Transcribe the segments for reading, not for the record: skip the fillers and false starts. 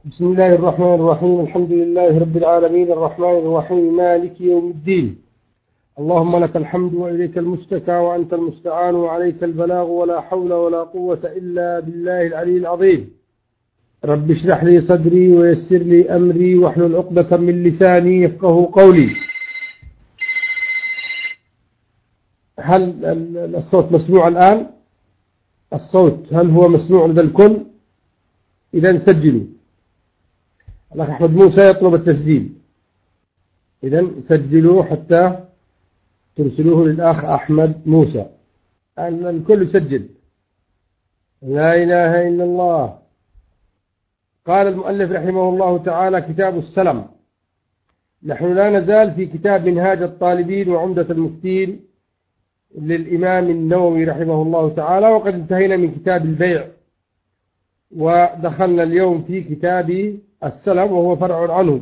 بسم الله الرحمن الرحيم. الحمد لله رب العالمين الرحمن الرحيم مالك يوم الدين. اللهم لك الحمد وإليك المشتكى وأنت المستعان وعليك البلاغ ولا حول ولا قوة إلا بالله العلي العظيم. رب اشرح لي صدري ويسر لي أمري واحلل عقدة من لساني يفقه قولي. هل الصوت مسموع الآن؟ الصوت هل هو مسموع لدى الكل؟ إذا سجلوا. الأخ أحمد موسى يطلب التسجيل، إذا سجلوا حتى ترسلوه للأخ أحمد موسى. الكل يسجل. لا إله إلا الله. قال المؤلف رحمه الله تعالى: كتاب السلم. نحن لا نزال في كتاب منهاج الطالبين وعمدة المفتين للإمام النووي رحمه الله تعالى، وقد انتهينا من كتاب البيع ودخلنا اليوم في كتاب السلم وهو فرع عنه.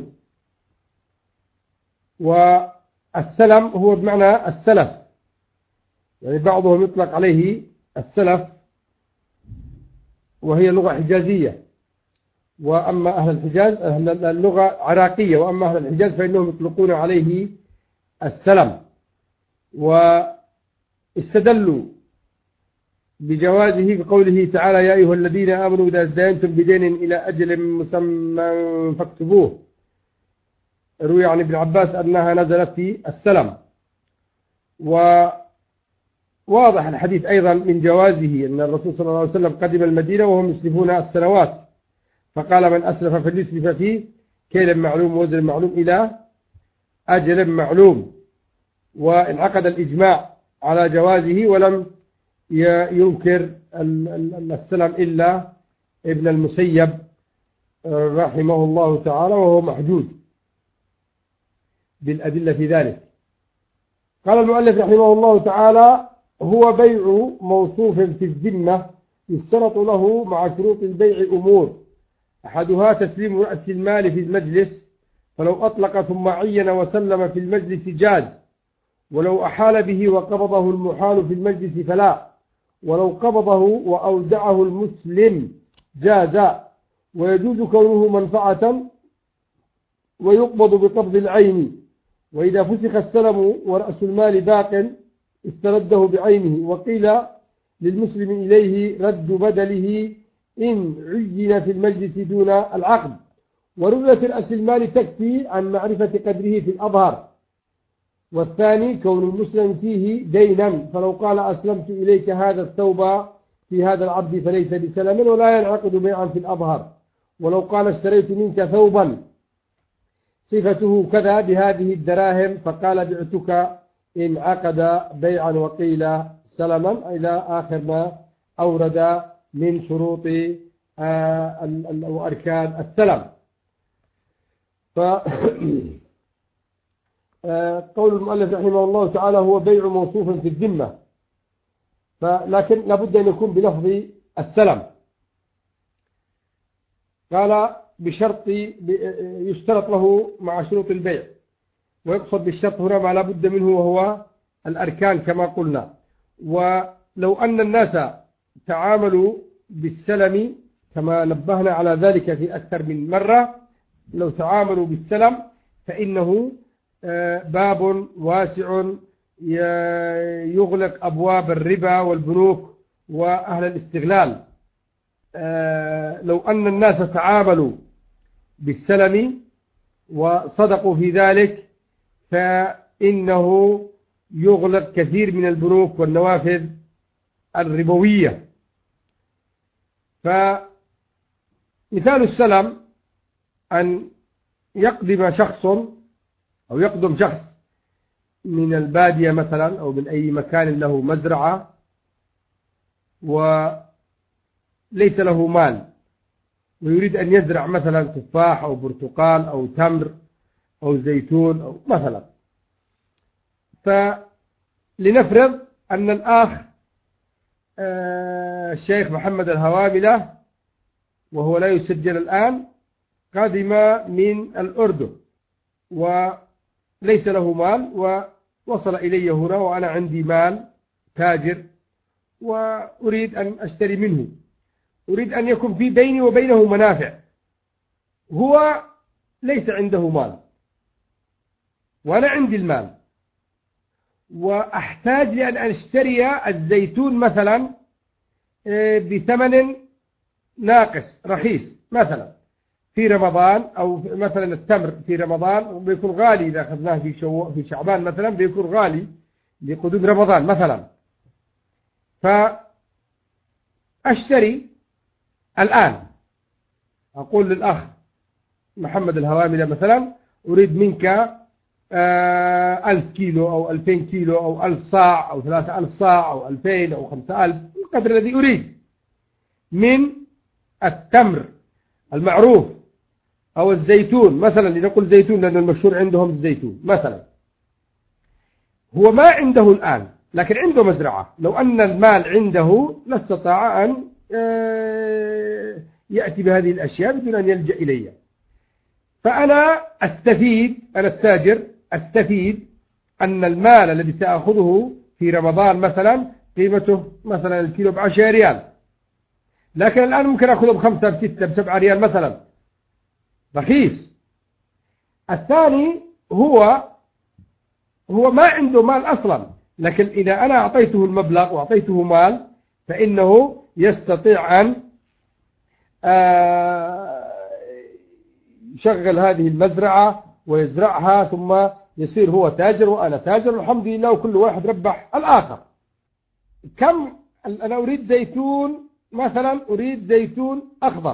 والسلم هو بمعنى السلف، يعني بعضهم يطلق عليه السلف وهي لغة حجازية، وأما أهل الحجاز أهل اللغة عراقية، وأما أهل الحجاز فإنهم يطلقون عليه السلم. واستدلوا بجوازه بقوله تعالى: يا أيها الذين آمنوا إذا ازدينتم بدين إلى أجل مسمى فاكتبوه. روي عن ابن عباس أنها نزلت في السلم. وواضح الحديث أيضا من جوازه أن الرسول صلى الله عليه وسلم قدم المدينة وهم يسلفون السنوات، فقال: من أسلف فليسلف فيه كيل معلوم وزن معلوم إلى أجل معلوم. وانعقد الإجماع على جوازه، ولم ينكر السلم إلا ابن المسيب رحمه الله تعالى، وهو محجوج بالأدلة في ذلك. قال المؤلف رحمه الله تعالى: هو بيع موصوف في الذمة يشترط له مع شروط البيع أمور: أحدها تسليم رأس المال في المجلس، فلو أطلق ثم عين وسلم في المجلس جاز، ولو أحال به وقبضه المحال في المجلس فلا، ولو قبضه وأودعه المسلم جاز، ويجوز كونه منفعة ويقبض بقبض العين. وإذا فسخ السلم ورأس المال باق استرده بعينه. وقيل للمسلم إليه رد بدله إن عين في المجلس دون العقد. ورؤية رأس المال تكفي عن معرفة قدره في الأظهر. والثاني كون المسلم فيه دينا، فلو قال: أسلمت إليك هذا الثوب في هذا العبد فليس بسلم ولا ينعقد بيعا في الأظهر. ولو قال: اشتريت منك ثوبا صفته كذا بهذه الدراهم فقال: بعتك، انعقد بيعا وقيل سلما، إلى آخر ما أورد من شروط وأركان السلم. قول المؤلف رحمه الله تعالى: هو بيع موصوف في الذمة، لكن لابد أن يكون بلفظ السلم. قال: بشرط يشترط له مع شروط البيع، ويقصد بالشرط هنا ما لابد منه وهو الأركان كما قلنا. ولو أن الناس تعاملوا بالسلم كما نبهنا على ذلك في أكثر من مرة، لو تعاملوا بالسلم فإنه باب واسع يغلق أبواب الربا والبنوك وأهل الاستغلال. لو أن الناس تعاملوا بالسلم وصدقوا في ذلك فإنه يغلق كثير من البنوك والنوافذ الربوية. فمثال السلم أن يقدم شخص أو يقدم شخص من البادية مثلا أو من أي مكان له مزرعة وليس له مال، ويريد أن يزرع مثلا تفاح أو برتقال أو تمر أو زيتون أو مثلا. فلنفرض أن الأخ الشيخ محمد الهواملة، وهو لا يسجل الآن، قادم من الأردن وليس له مال، ووصل إلي هنا وأنا عندي مال تاجر وأريد أن أشتري منه. أريد أن يكون في بيني وبينه منافع، هو ليس عنده مال وأنا عندي المال، وأحتاج لأن أشتري الزيتون مثلا بثمن ناقص رخيص مثلا في رمضان، أو مثلا التمر في رمضان بيكون غالي إذا أخذناه في شعبان مثلا بيكون غالي لقدوم رمضان مثلا. فأشتري الآن، أقول للأخ محمد الهواملة مثلا أريد منك 1000 كيلو أو 2000 كيلو أو 1000 صاع أو 3000 صاع أو 2000 أو 5000، القدر الذي أريد من التمر المعروف أو الزيتون مثلا، لنقول زيتون لأن المشهور عندهم الزيتون مثلا. هو ما عنده الآن لكن عنده مزرعة، لو أن المال عنده لاستطاع أن يأتي بهذه الأشياء بدون أن يلجأ إلي. فأنا أستفيد، أنا التاجر أستفيد أن المال الذي سأخذه في رمضان مثلا قيمته مثلا الكيلو ب10 ريال، لكن الآن ممكن أخذه ب5 ب6 ب7 ريال مثلا، رخيص. الثاني هو ما عنده مال أصلا، لكن إذا أنا أعطيته المبلغ وأعطيته مال فإنه يستطيع أن يشغل هذه المزرعة ويزرعها، ثم يصير هو تاجر وأنا تاجر، والحمد لله وكل واحد ربح الآخر. كم أنا أريد زيتون مثلا، أريد زيتون أخضر،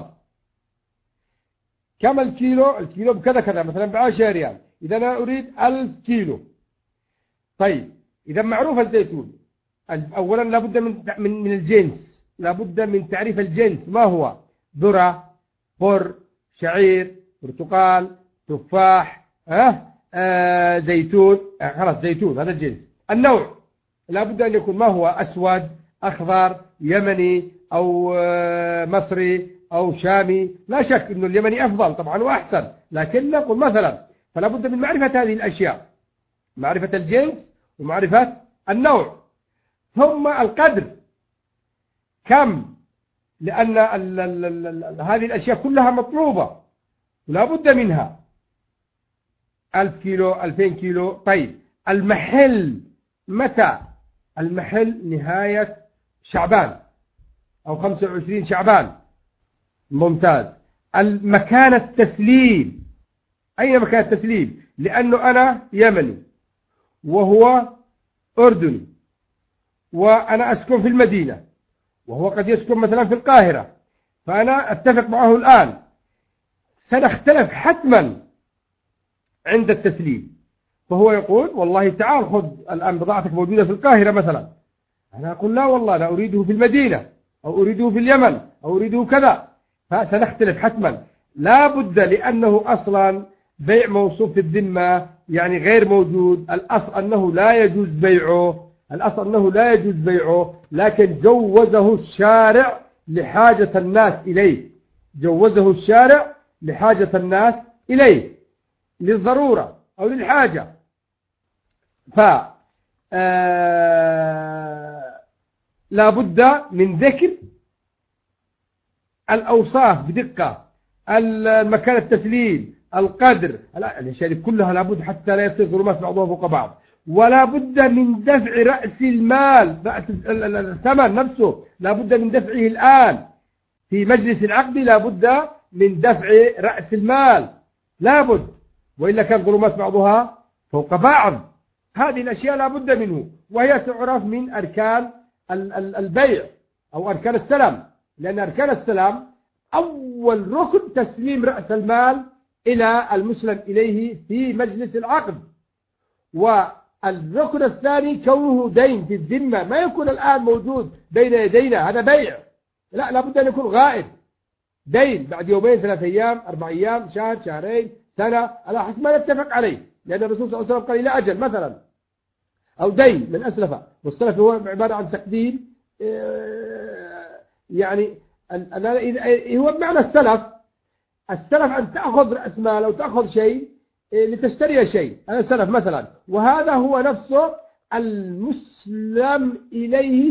كم الكيلو؟ الكيلو بكذا كذا مثلا ب10 ريال، إذا أنا أريد 1000 كيلو. طيب إذا معروف الزيتون أولا لابد من الجنس، لابد من تعريف الجنس، ما هو؟ ذرة، بر، شعير، برتقال، تفاح، زيتون، خلاص زيتون هذا الجنس. النوع لابد أن يكون ما هو؟ أسود، أخضر، يمني، أو مصري، أو شامي. لا شك أن اليمني أفضل طبعا وأحسن، لكن نقول مثلا فلا بد من معرفة هذه الأشياء، معرفة الجنس ومعرفة النوع. ثم القدر كم، لأن هذه الأشياء كلها مطلوبة ولا بد منها، 1000 كيلو 2000 كيلو. طيب المحل متى؟ المحل نهاية شعبان أو 25 شعبان، ممتاز. المكان التسليم، أين مكان التسليم؟ لأنه أنا يمني وهو أردني وأنا أسكن في المدينة وهو قد يسكن مثلا في القاهرة، فأنا أتفق معه الآن، سنختلف حتما عند التسليم. فهو يقول والله تعال خذ الآن بضاعتك موجودة في القاهرة مثلا، أنا أقول لا والله لا أريده في المدينة أو أريده في اليمن أو أريده كذا، فسنختلف حتما. لا بد، لأنه أصلا بيع موصوف في الذمة يعني غير موجود، الأصل أنه لا يجوز بيعه، الأصل أنه لا يجوز بيعه، لكن جوزه الشارع لحاجة الناس إليه، جوزه الشارع لحاجة الناس إليه، للضرورة أو للحاجة. لا بد من ذكر الأوصاف بدقة، المكان التسليم، القدر، الأشياء كلها لا بد حتى لا يصير ظلمات بعضها فوق بعض. ولا بد من دفع رأس المال، الثمن نفسه لا بد من دفعه الآن في مجلس العقد، لا بد من دفع رأس المال، لا بد، وإلا كان ظلمات بعضها فوق بعض. هذه الأشياء لا بد منه، وهي تعرف من أركان البيع أو أركان السلام، لأن أركان السلام أول ركن تسليم رأس المال إلى المسلم إليه في مجلس العقد، والركن الثاني كونه دين في الذمة، ما يكون الآن موجود بين يدينا هذا بيع، لا بد أن يكون غائب، دين بعد يومين 3 أيام 4 أيام شهر شهرين سنة على حسب ما نتفق عليه، لأن الرسول صلى الله عليه وسلم قال إلى أجل مثلا، أو دين من أسلفه، والسلف هو عبارة عن تقديم، يعني هو بمعنى السلف أن تأخذ رأس مال أو تأخذ شيء لتشتري شيء، هذا السلف مثلا، وهذا هو نفسه المسلم إليه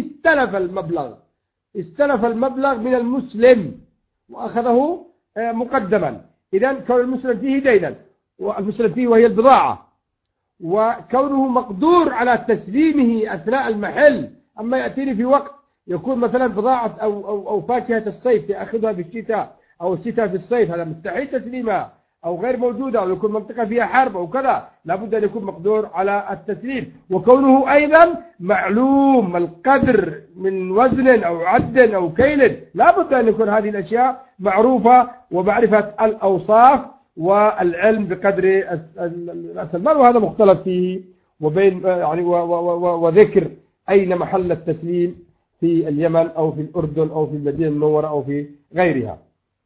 استلف المبلغ من المسلم وأخذه مقدما. إذن كون المسلم فيه دينا والمسلم فيه وهي البضاعة، وكونه مقدور على تسليمه أثناء المحل. أما يأتيني في وقت يكون مثلا بضاعة أو فاكهة الصيف يأخذها في الشتاء أو الشتاء في الصيف، هذا مستحيل تسليمها، أو غير موجودة، أو يكون منطقة فيها حرب أو كذا، لابد أن يكون مقدور على التسليم. وكونه أيضا معلوم القدر من وزن أو عد أو كيل، لابد أن يكون هذه الأشياء معروفة، ومعرفة الأوصاف والعلم بقدر رأس المال، وهذا مختلف فيه وبين يعني وذكر أين محل التسليم في اليمن أو في الأردن أو في المدينة المنورة أو في غيرها.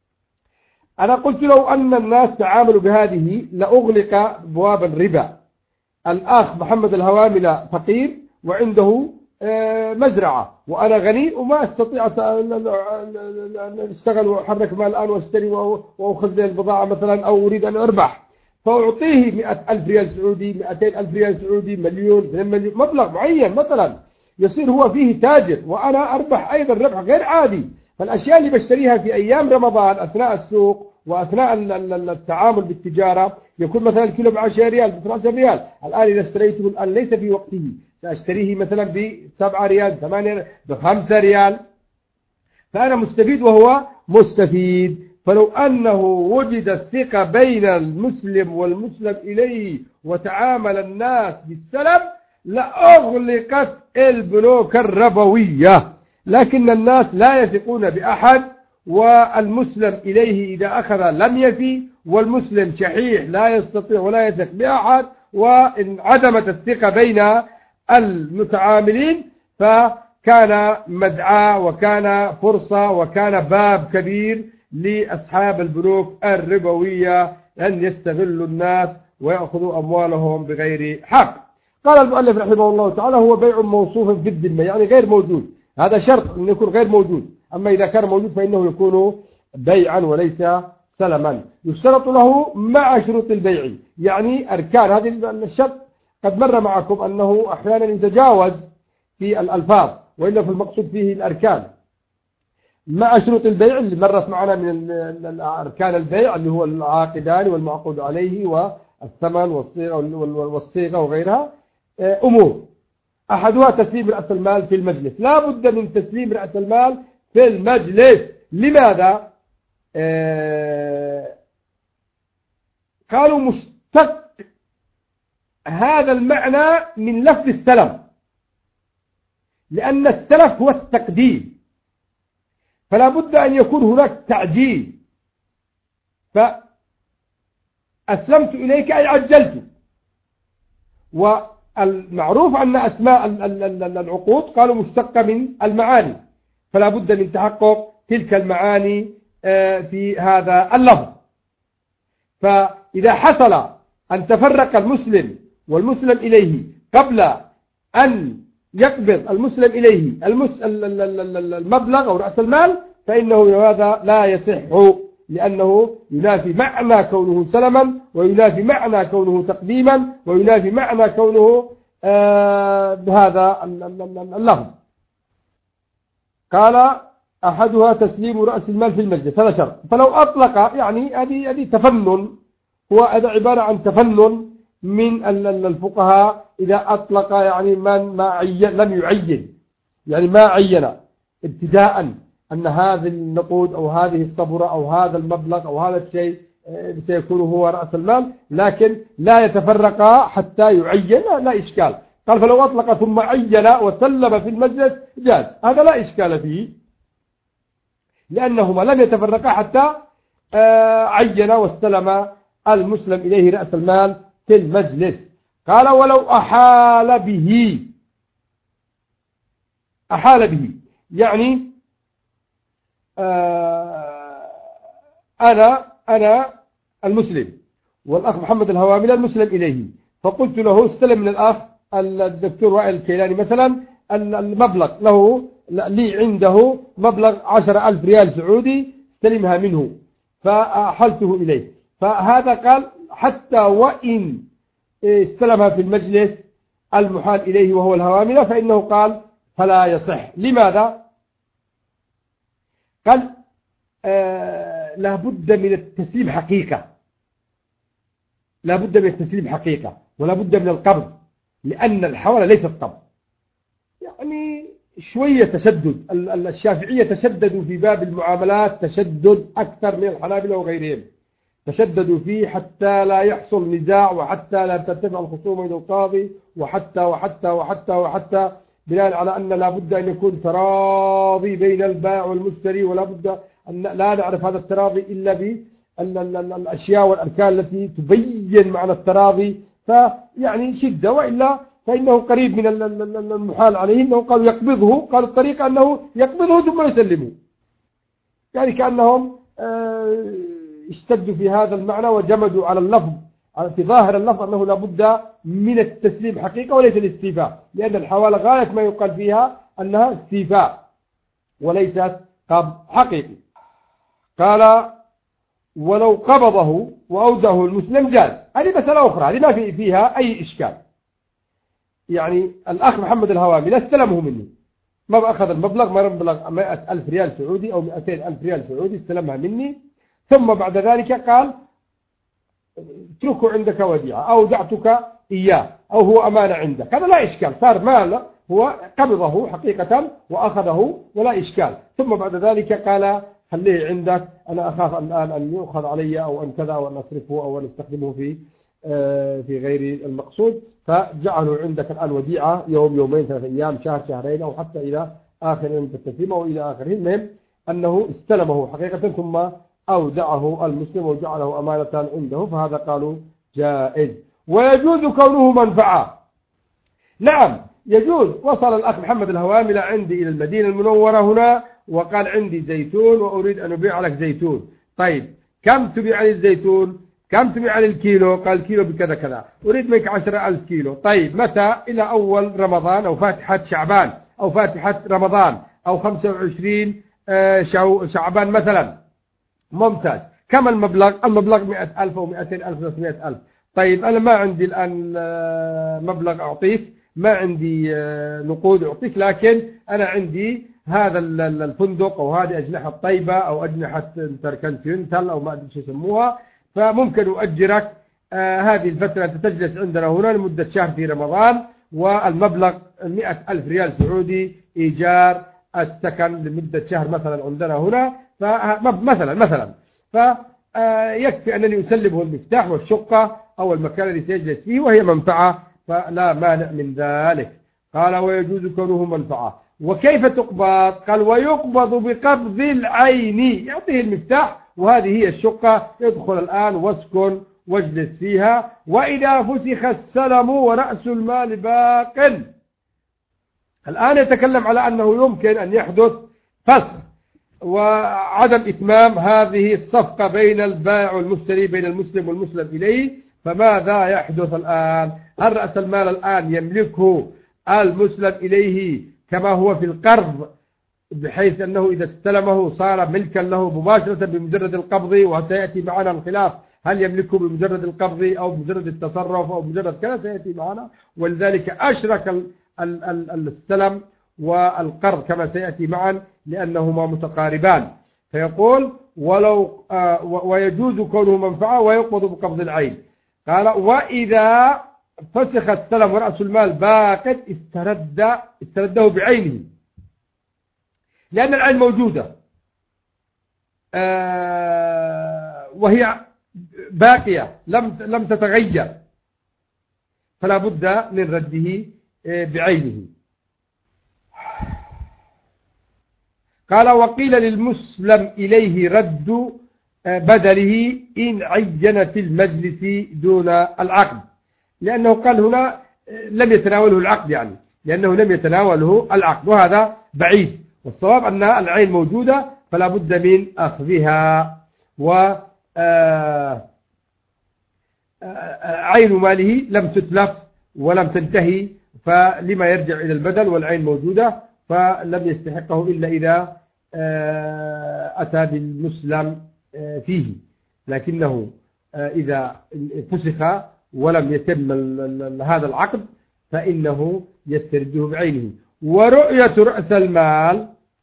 أنا قلت لو أن الناس تعاملوا بهذه لأغلق أبواب الربا. الأخ محمد الهواملة فقير وعنده مزرعة، وأنا غني وما أستطيع أن أشتغل وأحرك مال الآن وأشتري وأخزن البضاعة مثلا، أو أريد أن أربح، فأعطيه 100,000 ريال سعودي، 200,000 ريال سعودي، مليون، 2 مليون، مبلغ معين مثلا، يصير هو فيه تاجر وأنا أربح أيضا ربح غير عادي. فالأشياء اللي بشتريها في أيام رمضان أثناء السوق وأثناء التعامل بالتجارة يكون مثلا الكيلو ب10 ريال، ب12 ريال، الآن إذا اشتريته الآن ليس في وقته، سأشتريه مثلا ب7 ريال، 8 ب5 ريال، فأنا مستفيد وهو مستفيد. فلو أنه وجد الثقة بين المسلم والمسلم إليه وتعامل الناس بالسلم لأغلقت البنوك الربوية، لكن الناس لا يثقون بأحد، والمسلم إليه إذا أخذ لم يفي، والمسلم شحيح لا يستطيع ولا يثق بأحد، وانعدمت الثقة بين المتعاملين، فكان مدعاة وكان فرصة وكان باب كبير لأصحاب البنوك الربوية أن يستغلوا الناس ويأخذوا أموالهم بغير حق. قال المؤلف رحمه الله تعالى: هو بيع موصوف في الذمة، يعني غير موجود، هذا شرط أن يكون غير موجود، أما إذا كان موجود فإنه يكون بيعا وليس سلما. يشترط له مع شروط البيع، يعني أركان هذه الشرط قد مر معكم أنه أحيانا يتجاوز في الألفاظ، وإلا في المقصود فيه الأركان. مع شروط البيع اللي مرت معنا من أركان البيع اللي هو العاقدان والمعقود عليه والثمن والصيغة وغيرها، أمور أحدها تسليم رأس المال في المجلس. لا بد من تسليم رأس المال في المجلس. لماذا؟ قالوا مشتق هذا المعنى من لفظ السلم، لأن السلف هو التقديم، فلا بد أن يكون هناك تعجيل. فأسلمت إليك أي عجلت. والمعروف أن أسماء العقود قالوا مشتقة من المعاني، فلا بد من تحقق تلك المعاني في هذا اللفظ. فإذا حصل أن تفرق المسلم والمسلم إليه قبل أن يقبض المسلم إليه المبلغ أو رأس المال، فإنه هذا لا يصح، لأنه ينافي معنى كونه سلما، وينافي معنى كونه تقديما، وينافي معنى كونه بهذا اللفظ. قال: أحدها تسليم رأس المال في المجلس، هذا شرط. فلو أطلق، يعني هذه تفنن، هو هذا عبارة عن تفنن من الفقهاء، إذا أطلق يعني من ما لم يعين، يعني ما عين ابتداء أن هذه النقود أو هذه الصبرة أو هذا المبلغ أو هذا الشيء سيكون هو رأس المال، لكن لا يتفرق حتى يعين، لا إشكال. قال: فلو أطلق ثم عين وسلم في المجلس جاز، هذا لا إشكال فيه، لأنهما لم يتفرقا حتى عين واستلم المسلم إليه رأس المال في المجلس. قال: ولو أحال به، يعني أنا المسلم والأخ محمد الهواملة المسلم إليه، فقلت له استلم من الأخ الدكتور وائل الكيلاني مثلا المبلغ له، لي عنده مبلغ 10,000 ريال سعودي، استلمها منه، فأحلته إليه. فهذا قال: حتى وإن استلمها في المجلس المحال إليه وهو الهواملة، فإنه قال فلا يصح. لماذا؟ قال: لا بد من التسليم حقيقة، لا بد من التسليم حقيقة ولا بد من القبض، لأن الحوالة ليست قبض. يعني شوية تشدد، الشافعية تشددوا في باب المعاملات تشدد أكثر من الحنابلة وغيرهم، تشددوا فيه حتى لا يحصل نزاع وحتى لا ترتفع الخصومة إلى القاضي، وحتى بناء على أن لا بد أن يكون تراضي بين البائع والمشتري، ولا بد أن لا نعرف هذا التراضي إلا بالأشياء والأركان التي تبين معنى التراضي. فيعني شدة، وإلا فإنه قريب من المحال عليه. إنه قالوا يقبضه، قالوا الطريقة أنه يقبضه ثم يسلمه، يعني كأنهم اشتدوا في هذا المعنى وجمدوا على اللفظ، في ظاهر اللفظ أنه لابد من التسليم حقيقة وليس الاستيفاء، لأن الحوالة غاية ما يقال فيها أنها استيفاء وليست قبض حقيقي. قال ولو قبضه وأودعه المسلم جاز. هذه مسألة أخرى، هذه ما فيها أي إشكال. يعني الأخ محمد الهوامي لا استلمه مني، ما أخذ المبلغ، ما مبلغ 100,000 ريال سعودي أو 200,000 ريال سعودي، استلمها مني، ثم بعد ذلك قال اتركه عندك وديعة أو دعتك إياه أو هو أمانة عندك. هذا لا إشكال، صار مال، هو قبضه حقيقة وأخذه ولا إشكال. ثم بعد ذلك قال خليه عندك، أنا أخاف الآن أن يؤخذ علي أو أن كذا، أو أن أصرفه أو أن أستخدمه في غير المقصود، فجعله عندك الآن وديعة يوم، يومين، 3 أيام، شهر، شهرين، أو حتى إلى آخر يوم التسليم أو إلى آخره. المهم أنه استلمه حقيقة ثم أودعه المسلم وجعله أمانة عنده، فهذا قالوا جائز. ويجوز كونه منفعة. نعم يجوز. وصل الأخ محمد الهوامي عندي إلى المدينة المنورة هنا وقال عندي زيتون وأريد أن أبيع لك زيتون. طيب كم تبيع لي الزيتون؟ كم تبيع لي الكيلو؟ قال الكيلو بكذا كذا، أريد منك 10,000 كيلو. طيب متى؟ إلى أول رمضان أو فاتحة شعبان أو فاتحة رمضان أو 25 شعبان مثلا. ممتاز. كم المبلغ؟ المبلغ 100,000 أو 200,000 300,000. طيب أنا ما عندي الآن مبلغ أعطيك، ما عندي نقود أعطيك، لكن أنا عندي هذا الفندق أو هذه أجنحة طيبة أو أجنحة تركنتينتال أو ما أدري شو يسموها، فممكن أؤجرك هذه الفترة أنت تجلس عندنا هنا لمدة شهر في رمضان، والمبلغ 100,000 ريال سعودي إيجار السكن لمدة شهر مثلا عندنا هنا. مثلا فيكفي أنني أسلمه المفتاح والشقة أو المكان الذي سيجلس فيه، وهي منفعة، فلا مانع من ذلك. قال ويجوز كونه منفعة. وكيف تقبض؟ قال ويقبض بقبض العين، يعطيه المفتاح وهذه هي الشقة، يدخل الآن واسكن واجلس فيها. وإذا فسخ السلم ورأس المال باق. الآن يتكلم على أنه يمكن أن يحدث فسخ وعدم إتمام هذه الصفقة بين البائع والمشتري، بين المسلم والمسلم إليه. فماذا يحدث الآن؟ هل رأس المال الآن يملكه المسلم إليه كما هو في القرض، بحيث أنه إذا استلمه صار ملكا له مباشرة بمجرد القبض؟ وسيأتي معنا الخلاف، هل يملكه بمجرد القبض أو بمجرد التصرف أو بمجرد كذا، سيأتي معنا. ولذلك أشرك السلم والقرض كما سيأتي معا لأنهما متقاربان. فيقول ولو ويجوز كونه منفعة ويقبض بقبض العين. قال وإذا فسخ السلم ورأس المال باق استرده بعينه، لأن العين موجودة وهي باقية لم تتغير، فلا بد من رده بعينه. قال وقيل للمسلم إليه رد بدله إن عينت المجلس دون العقد، لأنه قال هنا لم يتناوله العقد، يعني لأنه لم يتناوله العقد، وهذا بعيد. والصواب أن العين موجودة فلا بد من أخذها. عين ماله لم تتلف ولم تنتهي، فلما يرجع إلى البدل والعين موجودة، فلم يستحقه إلا إذا أتى بالمسلم فيه. لكنه إذا فسخ ولم يتم هذا العقد فإنه يسترده بعينه. ورؤية رأس المال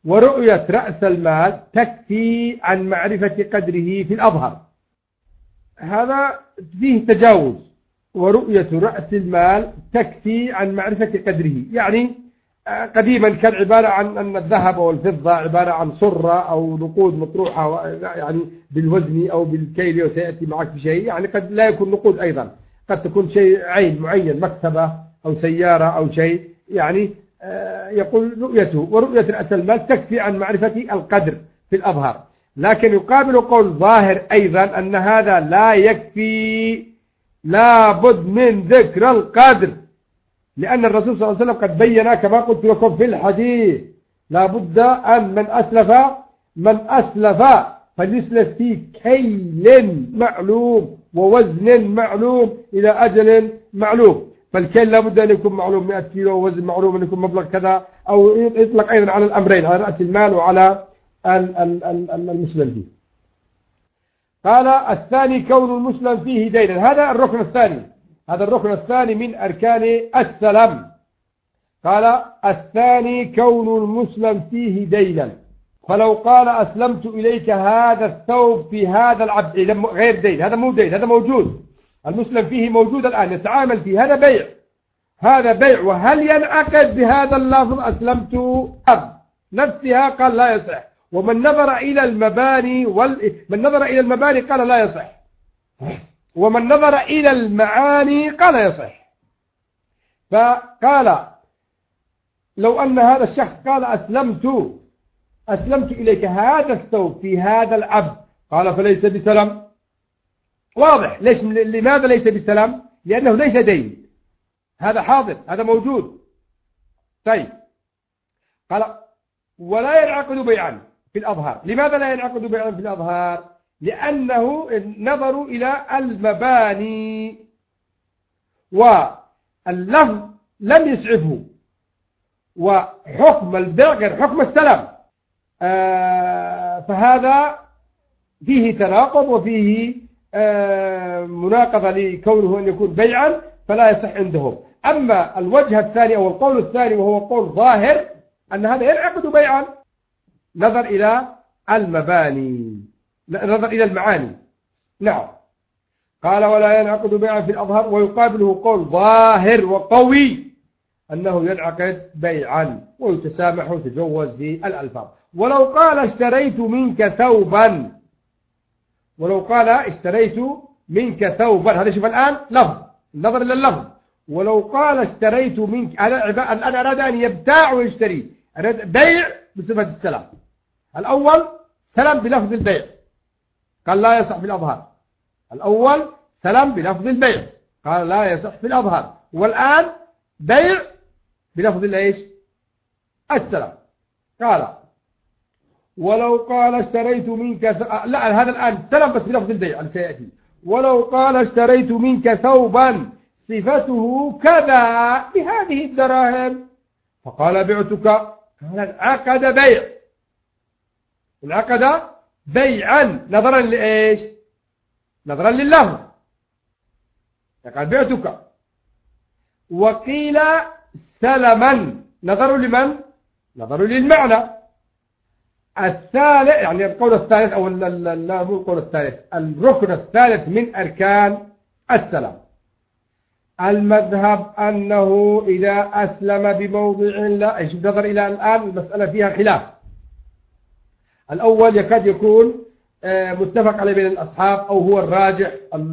ورؤية رأس المال تكفي عن معرفة قدره في الأظهر. هذا فيه تجاوز. ورؤية رأس المال تكفي عن معرفة قدره، يعني قديما كان عبارة عن أن الذهب والفضة عبارة عن صرة أو نقود مطروحة يعني بالوزن أو بالكيل، وسيأتي معك بشيء، يعني قد لا يكون نقود أيضا، قد تكون شيء عين معين، مكتبة أو سيارة أو شيء، يعني يقول رؤيته ورؤية رأس المال تكفي عن معرفة القدر في الأظهر. لكن يقابل قول ظاهر أيضا أن هذا لا يكفي، لا بد من ذكر القدر، لأن الرسول صلى الله عليه وسلم قد بين كما قلت لكم في الحديث لا بد أن من أسلف فليسلف في كيل معلوم ووزن معلوم إلى أجل معلوم. فالكيل لا بد أن يكون معلوم 100 كيلو، ووزن معلوم أن يكون مبلغ كذا، أو يطلق أيضا على الأمرين، على رأس المال وعلى المسلم فيه. قال الثاني كون المسلم فيه دينا. هذا الركن الثاني، هذا الركن الثاني من أركان السلم. قال الثاني كون المسلم فيه دينا، فلو قال أسلمت إليك هذا الثوب في هذا العبد، غير دين، هذا مو دين، هذا موجود، المسلم فيه موجود الآن يتعامل فيه، هذا بيع، هذا بيع. وهل ينعقد بهذا اللفظ أسلمت نفسها؟ قال لا يصح. ومن نظر إلى المباني من نظر إلى المباني قال لا يصح، ومن نظر إلى المعاني قال يصح. فقال لو أن هذا الشخص قال أسلمت إليك هذا الثوب في هذا العبد، قال فليس بسلم. واضح ليش؟ لماذا ليس بسلم؟ لأنه ليس دين، هذا حاضر، هذا موجود. طيب قال ولا ينعقد بيعا في الأظهر. لماذا لا ينعقد بيعا في الأظهر؟ لأنه نظروا إلى المباني واللفظ لم يسعفه، وحكم البيع غير حكم السلم، فهذا فيه تناقض وفيه مناقضة لكونه أن يكون بيعا، فلا يصح عندهم. أما الوجه الثاني أو القول الثاني وهو قول ظاهر أن هذا ينعقد بيعا، نظر إلى المباني، نظر إلى المعاني. نعم. قال ولا ينعقد بيعا في الأظهر، ويقابله قول ظاهر وقوي أنه ينعقد بيعا ويتسامح ويتجوز في الألفاظ. ولو قال اشتريت منك ثوبا، ولو قال اشتريت منك ثوبا، هذا شوف الآن لفظ، النظر إلى اللفظ. ولو قال اشتريت منك، الآن أراد أن يبتاع ويشتري، أراد بيع بصفة السلام. الأول سلم بلفظ البيع، قال لا يصح في الأظهر. الأول سلم بلفظ البيع، قال لا يصح في الأظهر. والآن بيع بلفظ الايش؟ السلام. قال ولو قال اشتريت منك لا، هذا الآن سلم بس بلفظ البيع سيأتي. ولو قال اشتريت منك ثوبا صفته كذا بهذه الدراهم، فقال بعتك، قال انعقد بيع، انعقد بيعا نظرا لإيش؟ نظرا لللفظ، قال بعتك. وقيل سلما، نظروا لمن؟ نظروا للمعنى. الثالث يعني القول الثالث أو لا مو القول الثالث، الركن الثالث من أركان السلام. المذهب أنه إذا أسلم بموضع لا، إيش نظر إلى الآن المسألة فيها خلاف. الأول يكاد يكون متفق عليه بين الأصحاب أو هو الراجح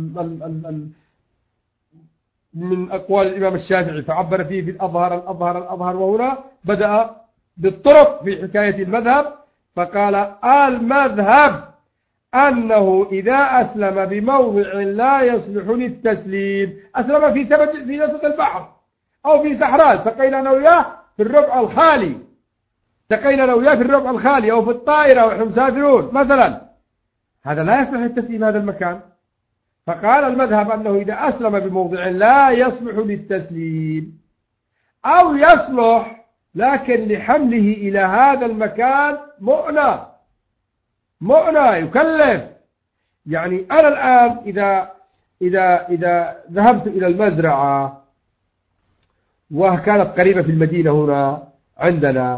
من أقوال الإمام الشافعي، فعبر فيه بالأظهر، وهنا بدأ بالطرق في حكاية المذهب، فقال المذهب أنه إذا أسلم بموضع لا يصلح للتسليم، أسلم في وسط البحر أو في صحراء، التقينا أنا وياه في الربع الخالي، التقينا أنا وياه في الربع الخالي أو في الطائرة ونحن مسافرون مثلا، هذا لا يصلح للتسليم هذا المكان. فقال المذهب أنه إذا أسلم بموضع لا يصلح للتسليم، أو يصلح لكن لحمله إلى هذا المكان مؤنة يكلف. يعني أنا الآن إذا ذهبت إلى المزرعة وكانت قريبة في المدينة هنا عندنا،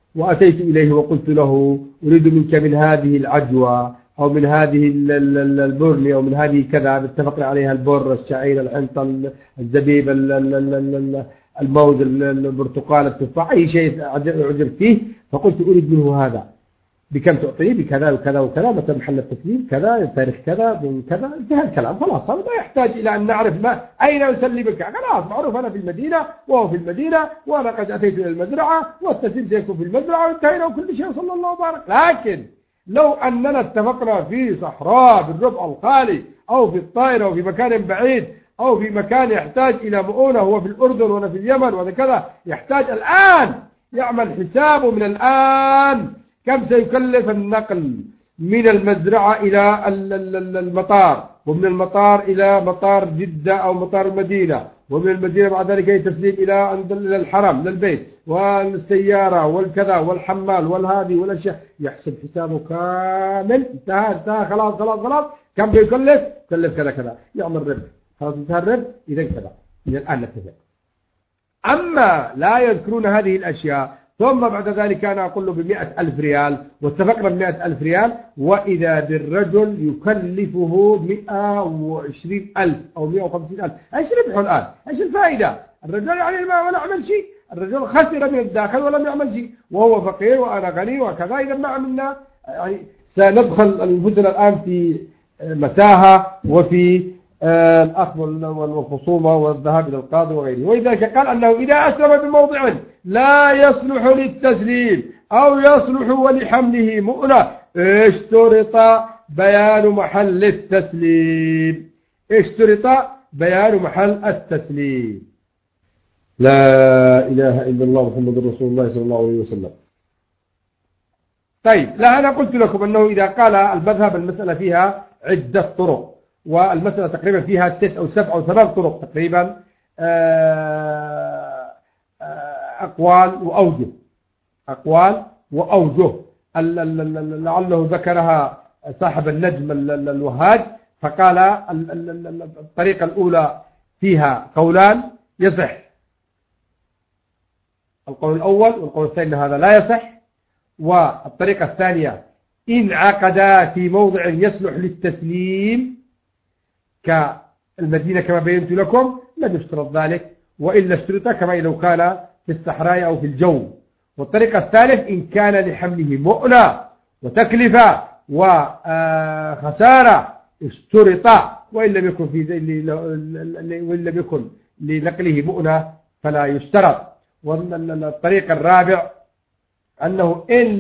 وأتيت إليه وقلت له أريد منك من هذه العجوة أو من هذه البرني أو من هذه كذا اتفقنا عليها البر الشعير الحنطة الزبيب الموز البرتقال التفاح أي شيء أعجب فيه، فقلت أريد منه هذا بكم تعطيه بكذا وكذا وكذا، متى محل التسليم كذا، تاريخ كذا من كذا، انتهى الكلام خلاص. هذا لا يحتاج إلى أن نعرف أين يسلمك، خلاص معروف أنا في المدينة وهو في المدينة وأنا قد أتيت إلى المزرعة والتسليم سيكون في المزرعة وانتهينا وكل شيء صلى الله وبارك. لكن لو أننا اتفقنا في صحراء بالربع الخالي أو في الطائرة أو في مكان بعيد أو في مكان يحتاج إلى مؤونة، هو في الأردن وأنا في اليمن وهذا كذا، يحتاج الآن يعمل حسابه من الآن كم سيكلف النقل من المزرعة إلى المطار، ومن المطار إلى مطار جدة أو مطار المدينة، ومن المدينة بعد ذلك يتسليم إلى الحرم للبيت والسيارة والكذا والحمال والهذه والأشياء، يحسب حسابه كامل. انتهى خلاص كم بيكلف؟ كلف كذا كذا، يعمل ربح، خلاص انتهى الربح، إذا كذا من الآن نتفق. أما لا يذكرون هذه الأشياء ثم بعد ذلك أنا أقول له ب100,000 ريال واتفقنا ب100,000 ريال، وإذا بالرجل يكلفه 120,000 أو 150,000، إيش ربحه الآن؟ إيش الفائدة؟ الرجل يعني ما عمل شيء، الرجل خسر من الداخل ولم يعمل شيء، وهو فقير وأنا غني وكذا. إذا ما عملنا يعني سندخل أنفسنا الآن في متاهة وفي الأخذ والخصومة والذهاب إلى القاضي وغيره. ولذلك قال أنه إذا أسلم بموضع لا يصلح للتسليم أو يصلح ولحمله مؤنة اشترط بيان محل التسليم، اشترط بيان محل التسليم. لا إله إلا الله محمد رسول الله صلى الله عليه وسلم. طيب، لا أنا قلت لكم أنه إذا قال المذهب المسألة فيها عدة طرق، والمسألة تقريبا فيها 6 أو 7 أو 8 طرق تقريبا، أقوال وأوجه لعله ذكرها صاحب النجم الوهاج، فقال الطريقة الأولى فيها قولان يصح، القول الأول والقول الثاني هذا لا يصح، والطريقة الثانية إن عقدا في موضع يصلح للتسليم كالمدينة كما بينت لكم لم يشترط ذلك، وإلا اشترط كما لو كان في الصحراء أو في الجو. والطريقة الثالث إن كان لحمله مؤنة وتكلفة وخسارة اشترط، وإن لم يكن لنقله مؤنة فلا يشترط. والطريقة الرابع أنه إن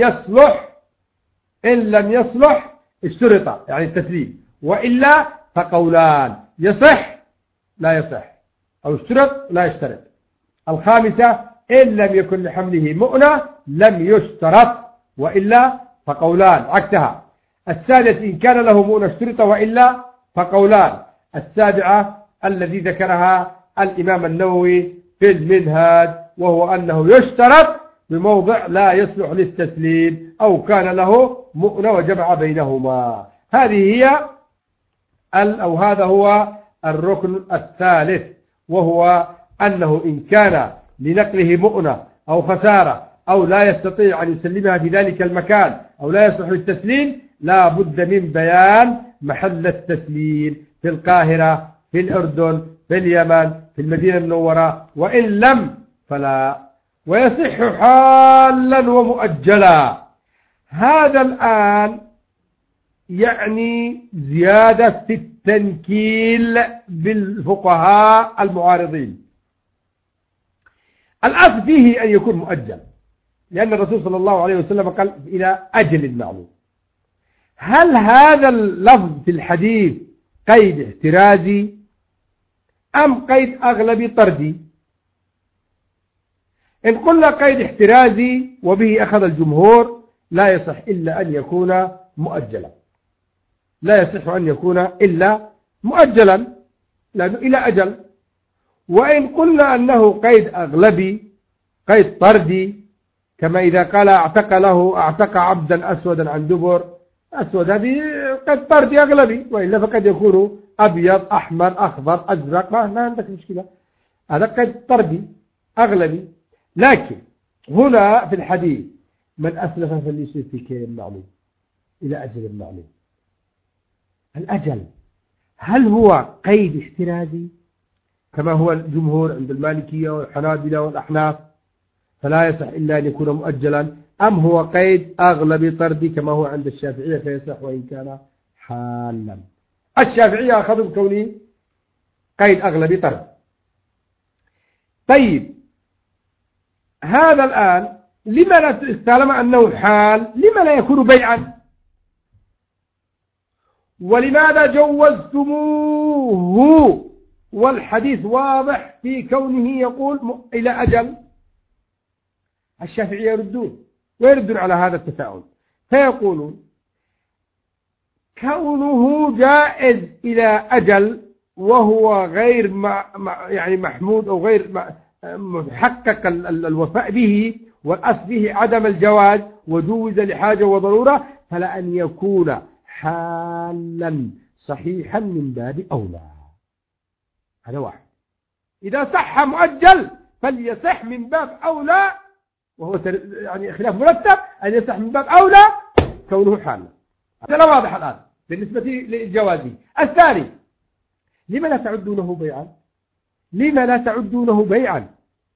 لم يصلح اشترط يعني التسليم، وإلا فقولان يصح لا يصح أو اشترط لا يشترط. الخامسة إن لم يكن لحمله مؤنة لم يشترط، وإلا فقولان عكسها. السادس إن كان له مؤنة اشترط وإلا فقولان. السابعة الذي ذكرها الإمام النووي في المنهاج، وهو أنه يشترط بموضع لا يصلح للتسليم أو كان له مؤنة وجمع بينهما. هذا هو الركن الثالث، وهو أنه إن كان لنقله مؤنة أو خسارة أو لا يستطيع أن يسلمها في ذلك المكان أو لا يصلح للتسليم لا بد من بيان محل التسليم في القاهرة، في الأردن، في اليمن، في المدينة المنورة، وإن لم فلا. ويصح حالا ومؤجلا. هذا الآن يعني زيادة في التنكيل بالفقهاء المعارضين. الأصل فيه أن يكون مؤجل، لأن الرسول صلى الله عليه وسلم قال إلى أجل معلوم. هل هذا اللفظ في الحديث قيد احترازي أم قيد أغلبي طردي؟ إن قلنا قيد احترازي وبه أخذ الجمهور لا يصح إلا أن يكون مؤجلا، لا يصح أن يكون إلا مؤجلا لأنه إلى أجل. وإن قلنا أنه قيد أغلبي قيد طردي، كما إذا قال أعتق عبدا أسودا عن دبر، أسود هذه قيد طردي أغلبي، وإلا فقد يكون أبيض أحمر أخضر أزرق، ما عندك مشكلة، هذا قيد طردي أغلبي. لكن هنا في الحديث من أسلف فليسلف في كيل معلوم إلى أجل معلوم. الأجل هل هو قيد احترازي كما هو الجمهور عند المالكية والحنابلة والأحناف فلا يصح إلا أن يكون مؤجلا، أم هو قيد أغلب طردي كما هو عند الشافعية فيصح وإن كان حالا؟ الشافعية أخذوا بكونه قيد أغلب طرد. طيب هذا الآن لما لا طالما أنه حال لما لا يكون بيعا؟ ولماذا جوزتموه والحديث واضح في كونه يقول إلى أجل؟ الشافعية يردون على هذا التساؤل فيقولون كونه جائز إلى أجل وهو غير يعني محمود أو غير محقق الوفاء به والأصل فيه عدم الجواز وجوز لحاجة وضرورة، فلا أن يكون حالا صحيحا من باب أولى. هذا واحد. إذا صح مؤجل فليصح من باب أولى، وهو يعني خلاف مرتب أن يصح من باب أولى كونه حالا. هذا واضح الآن بالنسبة للجوازي. الثاني لما لا تعدونه بيعا؟ لما لا تعدونه بيعا؟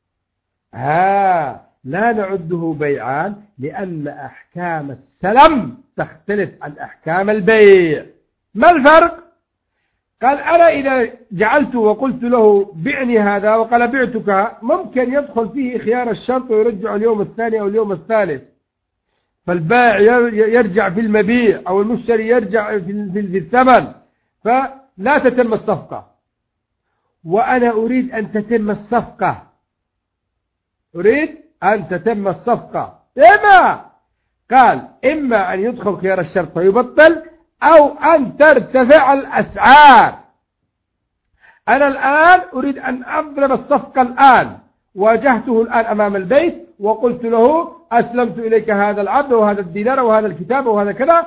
لا نعده بيعا لأن أحكام السلم تختلف عن أحكام البيع. ما الفرق؟ قال أنا إذا جعلت وقلت له بعني هذا وقال بعتك ممكن يدخل فيه خيار الشرط ويرجع اليوم الثاني أو اليوم الثالث، فالبائع يرجع في المبيع أو المشتري يرجع في الثمن فلا تتم الصفقة. وأنا أريد أن تتم الصفقة، أريد أن تتم الصفقة. قال إما أن يدخل خيار الشرط ويبطل أو أن ترتفع الأسعار. أنا الآن أريد أن أضرب الصفقة الآن، واجهته الآن أمام البيت وقلت له أسلمت إليك هذا العبد وهذا الدينار وهذا الكتاب وهذا كذا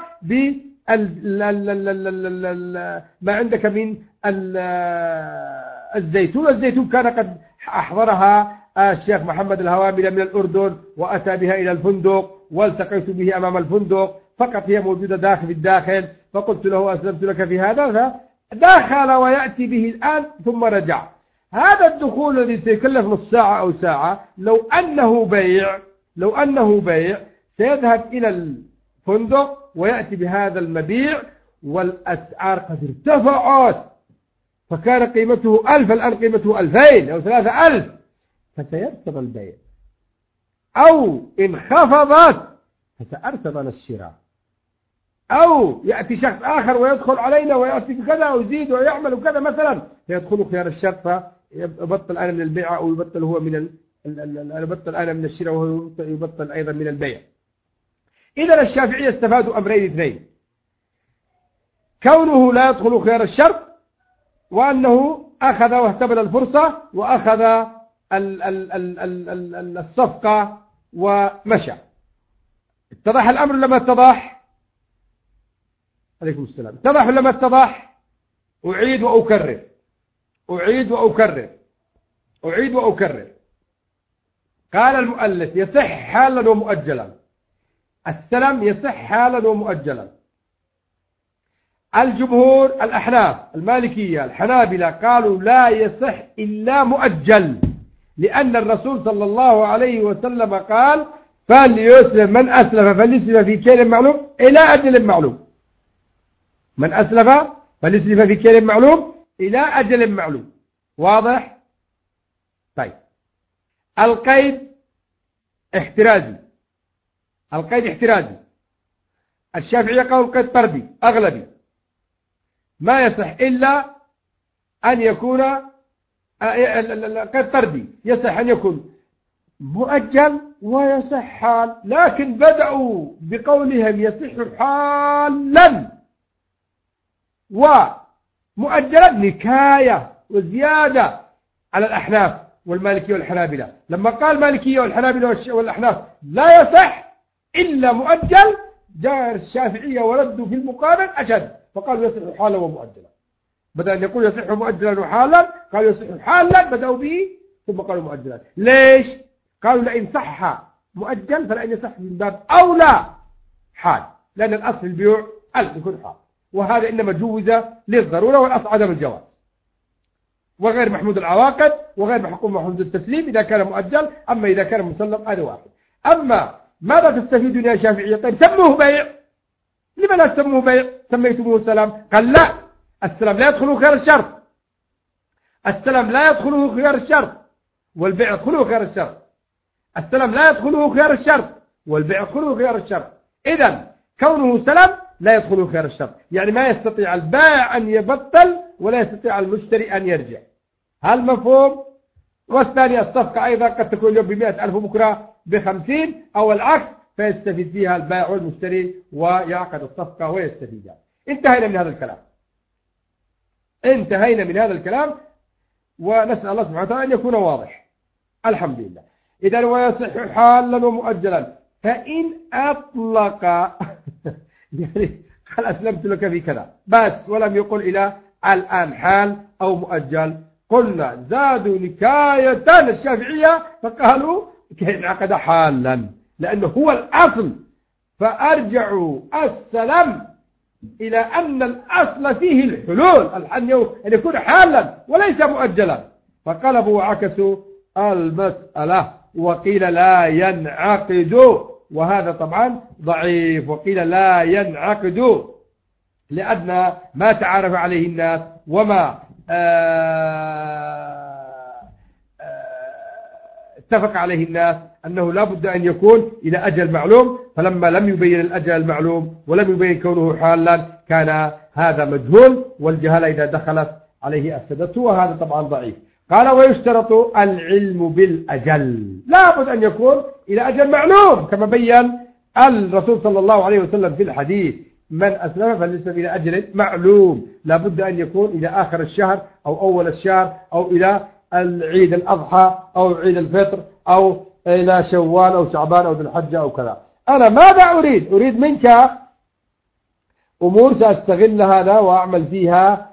ما عندك من الزيتون. الزيتون كان قد أحضرها الشيخ محمد الهوامل من الأردن وأتى بها إلى الفندق والتقيت به أمام الفندق، فقط هي موجودة داخل في الداخل، فقلت له أسلمت لك في هذا، فدخل ويأتي به الآن ثم رجع. هذا الدخول الذي سيكلف نص ساعة أو ساعة لو أنه بيع سيذهب إلى الفندق ويأتي بهذا المبيع والأسعار قد ارتفعت، فكان قيمته 1000 الآن قيمته 2000 أو 3000، فسيرتضى البيع. أو انخفضت فسأرتضى الشراء. أو يأتي شخص آخر ويدخل علينا ويأتي بكذا ويزيد ويعمل وكذا مثلا، فيدخل خيار الشرط فيبطل أنا من البيع أو يبطل هو من يبطل أنا من الشراء وهو يبطل أيضا من البيع. إذا الشافعية استفادوا أمرين اثنين: كونه لا يدخل خيار الشرط، وأنه أخذ واهتبل الفرصة وأخذ الصفقة ومشى. اتضح الأمر لما اتضح؟ عليكم السلام. اتضح لما اتضح؟ أعيد وأكرر. قال المؤلف يصح حالا ومؤجلا. السلم يصح حالا ومؤجلا. الجمهور الأحناف المالكية الحنابلة قالوا لا يصح إلا مؤجل، لأن الرسول صلى الله عليه وسلم قال فليسلم من أسلف فليسلم في كيل معلوم إلى أجل معلوم. من أسلف فليسلم في كيل معلوم إلى أجل معلوم. واضح؟ طيب القيد احترازي. الشافعية قالوا القيد طردي أغلبي، ما يصح إلا أن يكون قيد طردي، يصح أن يكون مؤجل ويصح حال، لكن بدأوا بقولهم يصح حالا ومؤجلا نكاية وزيادة على الأحناف والمالكية والحنابلة. لما قال المالكية والحنابلة والأحناف لا يصح إلا مؤجل، جاء الشافعية وردوا في المقابل أشد فقالوا يصح حالا ومؤجلا. بدأ أن يقول يصح مؤجلا وحالا قالوا يصح حالا بدأوا به ثم قالوا مؤجلا. ليش؟ قالوا لئن صح مؤجل فلا يصح من باب أولى حال، لأن الأصل البيوع يكون حال، وهذا إنما جوز للضرورة والأصل عدم الجواز، وغير محمود العواقد وغير محمود التسليم إذا كان مؤجل. أما إذا كان مسلم هذا واحد. أما ماذا تستفيدون يا شافعية؟ طيب سموه بيع، لما لا تسموه بيع سميتموه سلام؟ قال لا، السلام لا يدخله خير الشرط، السلام لا يدخله خير الشرط والبيع يدخله خير الشرط، السلام لا يدخله خير الشرط والبيع يدخله خير الشرط. إذن كونه سلام لا يدخله خير الشرط، يعني ما يستطيع البائع أن يبطل ولا يستطيع المشتري أن يرجع. هل مفهوم؟ والثانية الصفقة أيضا قد تكون اليوم ب100,000 وبكرة ب50 أو العكس، فيستفيد فيها البائع والمشتري ويعقد الصفقة ويستفيدها. انتهينا من هذا الكلام، انتهينا من هذا الكلام، ونسأل الله سبحانه وتعالى أن يكون واضح. الحمد لله. إذن ويصح حالا ومؤجلا. فإن أطلق يعني قال أسلمت لك في كذا بس، ولم يقل إلى الآن حال أو مؤجل، قلنا زادوا نكاية الشافعية فقالوا كأن عقد حالا، لأنه هو الأصل، فأرجعوا السلام إلى أن الأصل فيه الحلول، أن يكون حالا وليس مؤجلا، فقلبوا وعكسوا المسألة وقيل لا ينعقد، وهذا طبعا ضعيف. وقيل لا ينعقد لأن ما تعارف عليه الناس وما اتفق عليه الناس أنه لا بد أن يكون إلى أجل معلوم، فلما لم يبين الأجل المعلوم ولم يبين كونه حالا كان هذا مجهول، والجهالة إذا دخلت عليه أفسدته، وهذا طبعا ضعيف. قال ويشترط العلم بالأجل، لا بد أن يكون إلى أجل معلوم كما بين الرسول صلى الله عليه وسلم في الحديث: من أسلم فليسلم إلى أجل معلوم، لا بد أن يكون إلى آخر الشهر أو أول الشهر أو إلى العيد الأضحى أو عيد الفطر أو إلى شوال أو شعبان أو ذي الحجة أو كذا. أنا ماذا أريد منك أمور سأستغل هذا وأعمل فيها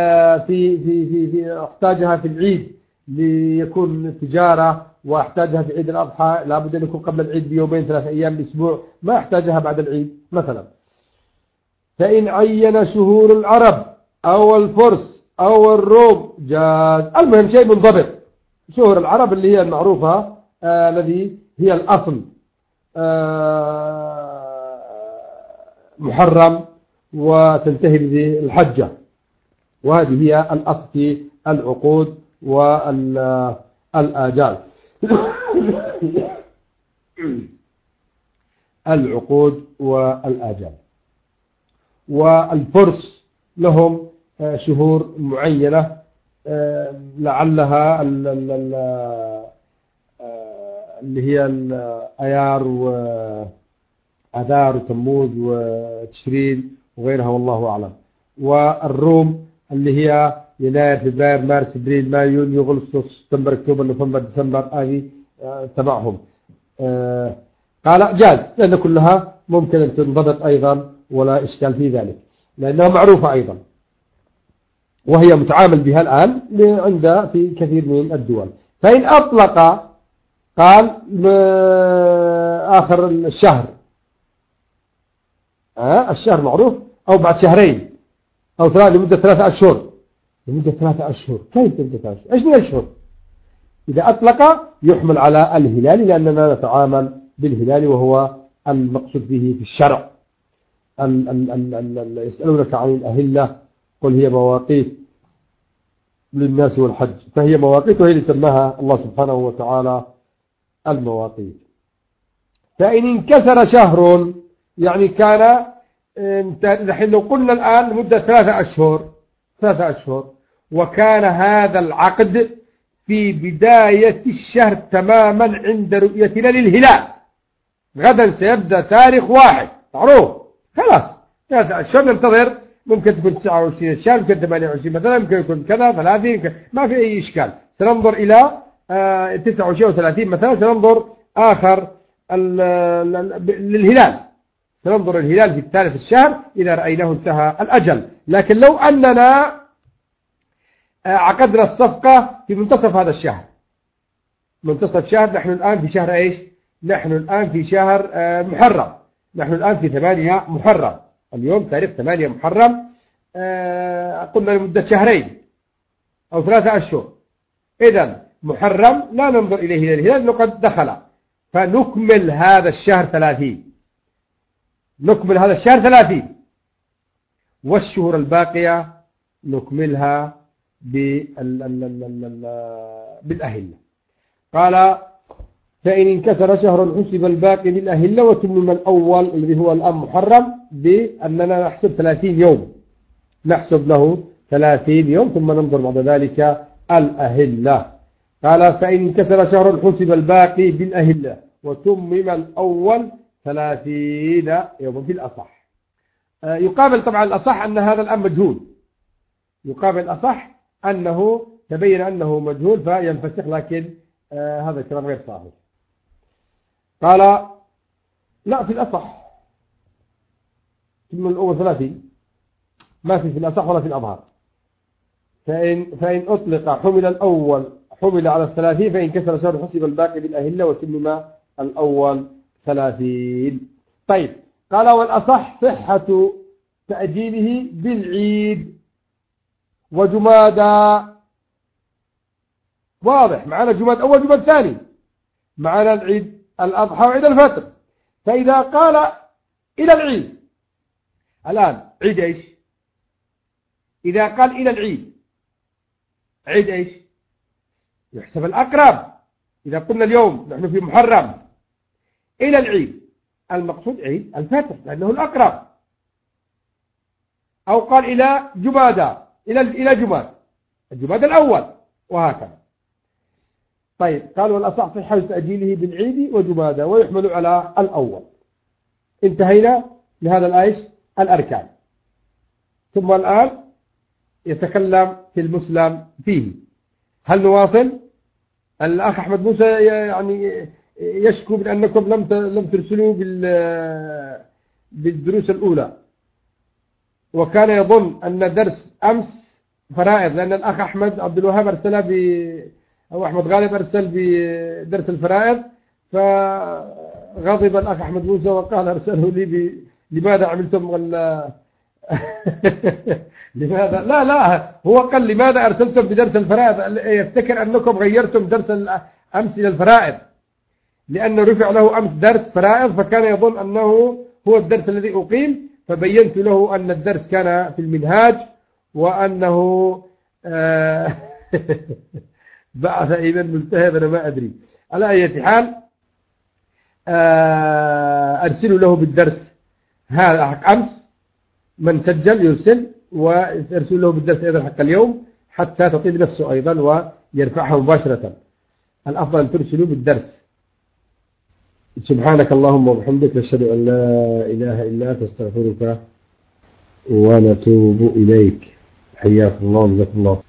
في أحتاجها في العيد ليكون تجارة، وأحتاجها في عيد الأضحى لا بد أن يكون قبل العيد بيومين 3 أيام بأسبوع، ما أحتاجها بعد العيد مثلا. فإن عين شهور العرب أو الفرس أو الروم جاز، المهم شيء منضبط. شهور العرب اللي هي المعروفة الذي هي الأصل، محرم وتنتهي بالحجة، وهذه هي الأصل في العقود والآجال. العقود والآجال. والفرس لهم شهور معينة لعلها اللي هي الأيار وأذار وتموز وتشرين وغيرها والله أعلم. والروم اللي هي يناير فبراير مارس ابريل مايو يونيو اغسطس سبتمبر اكتوبر نوفمبر ديسمبر، هذه تبعهم. قال جاز، لأن كلها ممكن أن تنضبط أيضا ولا إشكال في ذلك، لأنها معروفة أيضا وهي متعامل بها الآن عند في كثير من الدول. فإن أطلق قال آخر الشهر، الشهر معروف، أو بعد شهرين أو لمدة 3 أشهر. لمدة 3 أشهر، كيف لمدة 3 أشهر؟ إيش من أشهر؟ إذا أطلق يحمل على الهلال، لأننا نتعامل بالهلال وهو المقصود به في الشرع. يسألونك عن الأهلة قل هي مواقيت للناس والحج، فهي مواقيت وهي اللي سماها الله سبحانه وتعالى المواقيت. فإن انكسر شهر، يعني كان نحن لو قلنا الآن مدة 3 أشهر وكان هذا العقد في بداية الشهر تماما عند رؤيتنا للهلال، غدا سيبدأ تاريخ 1 معروف، خلاص 3 أشهر ننتظر، ممكن تكون 29 الشهر، ممكن 28 مثلا، ممكن يكون كذا 30، ما في أي إشكال. سننظر إلى 29 و 30 مثلا، سننظر آخر للهلال، سننظر الهلال في الثالث الشهر إذا رأيناه انتهى الأجل. لكن لو أننا عقدنا الصفقة في منتصف هذا الشهر، منتصف شهر، نحن الآن في شهر إيش؟ نحن الآن في شهر محرم، نحن الآن في 8 محرم، اليوم تاريخ 8 محرم، قلنا لمدة شهرين أو 3 أشهر. إذن محرم لا ننظر إليه لأنه قد دخل، فنكمل هذا الشهر 30، نكمل هذا الشهر 30، والشهور الباقية نكملها بالأهلة. قال فإن انكسر شهر حسب الباقي بالأهلة وتمم الأول الذي هو الآن محرم بأننا نحسب 30 يوم، نحسب له 30 يوم ثم ننظر بعد ذلك الأهلة. قال فإن انكسر شهر حسب الباقي بالأهلة وتمم الأول 30 يوما في الأصح. يقابل طبعا الأصح أن هذا الآن مجهول، يقابل الأصح أنه تبين أنه مجهول فينفسخ، لكن هذا الكلام غير صحيح. قال لا، في الأصح تمم الأول 30، ما في الأصح ولا في الأظهر. فإن أطلق حمل الأول حمل على 30، فإن كسر شهر حسب الباقي بالأهلة وتمم الأول 30. طيب قال والأصح صحة تأجيله بالعيد وجمادى. واضح معنا جماد أول جماد ثاني، معنا العيد الأضحى وعيد الفطر. فإذا قال إلى العيد، الآن عيد إيش؟ إذا قال إلى العيد، عيد إيش؟ يحسب الأقرب. إذا قلنا اليوم نحن في محرم إلى العيد، المقصود عيد الفطر لأنه الأقرب. أو قال إلى جمادى، إلى جماد الأول، وهكذا. طيب قال والأصح صحة تأجيله بالعيد وجمادى ويحمل على الأول. انتهينا لهذا الآيش الأركان. ثم الآن يتكلم في المسلم فيه. هل نواصل؟ الأخ أحمد موسى يعني يشكو من أنكم لم ترسلوا بالدروس الأولى، وكان يظن أن درس أمس فرائض، لأن الأخ أحمد عبد الوهاب أرسل أو أحمد غالب أرسل بدرس الفرائض، فغضب الأخ أحمد موسى وقال أرسله لي لماذا عملتم ولا لماذا؟ لا هو قال لماذا أرسلتم بدرس الفرائض، يفتكر أنكم غيرتم درس أمس إلى الفرائض، لأنه رفع له أمس درس فرائض، فكان يظن أنه هو الدرس الذي أقيم، فبينت له أن الدرس كان في المنهاج، وأنه بعث إذا ملتهب، أنا ما أدري. على أي حال أرسلوا له بالدرس هذا حق أمس، من سجل يرسل، وأرسلوا له بالدرس أيضا حق اليوم حتى تطيب نفسه أيضا ويرفعها مباشرة. الأفضل أن ترسلوا بالدرس. سبحانك اللهم وبحمدك، نشهد أن لا إله إلا أنت، نستغفرك ونتوب إليك. حياكم الله وجزاكم الله.